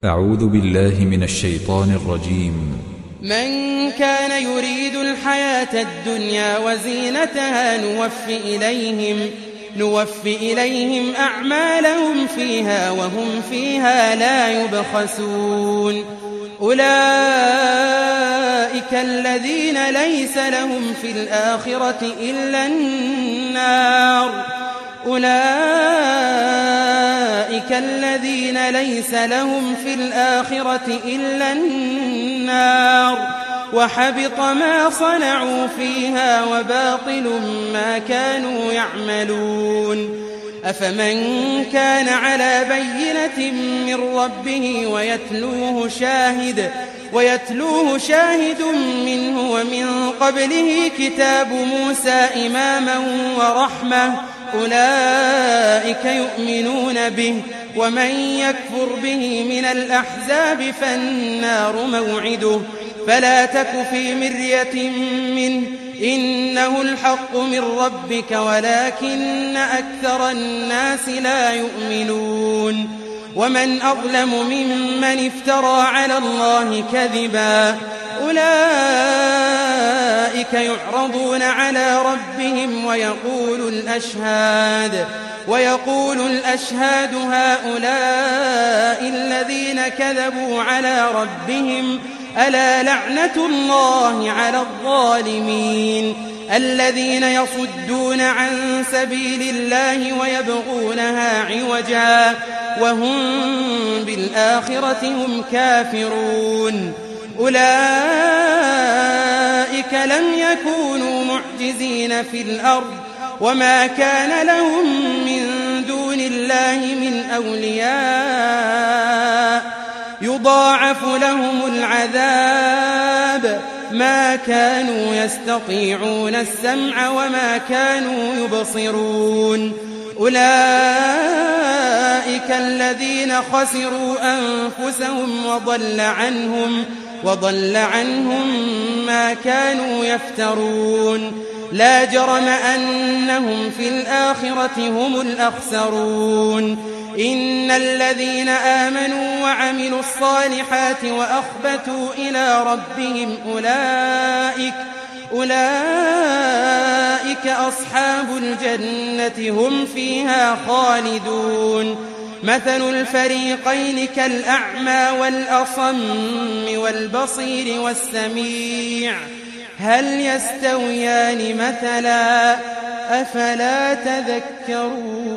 أعوذ بالله من الشيطان الرجيم. من كان يريد الحياة الدنيا وزينتها نوفي إليهم أعمالهم فيها وهم فيها لا يبخسون. أولئك الذين ليس لهم في الآخرة إلا النار وحبط ما صنعوا فيها وباطل ما كانوا يعملون. أفمن كان على بينة من ربه ويتلوه شاهد منه ومن قبله كتاب موسى إماما ورحمة أولئك يؤمنون به، ومن يكفر به من الأحزاب فالنار موعده، فلا تك في مرية منه إنه الحق من ربك ولكن أكثر الناس لا يؤمنون. ومن أظلم ممن افترى على الله كذبا أولئك يعرضون على ربهم ويقول الأشهاد هؤلاء الذين كذبوا على ربهم ألا لعنة الله على الظالمين الذين يصدون عن سبيل الله ويبغونها عوجا وهم بالآخرة هم كافرون. أولئك لم يكونوا معجزين في الأرض وما كان لهم من دون الله من أولياء يضاعف لهم العذاب ما كانوا يستطيعون السمع وما كانوا يبصرون. أولئك الذين خسروا أنفسهم وضل عنهم ما كانوا يفترون. لا جرم أنهم في الآخرة هم الأخسرون. إن الذين آمنوا وعملوا الصالحات وأخبتوا إلى ربهم أولئك أصحاب الجنة هم فيها خالدون. مثل الفريقين كالأعمى والأصم والبصير والسميع هل يستويان مثلا أفلا تذكرون.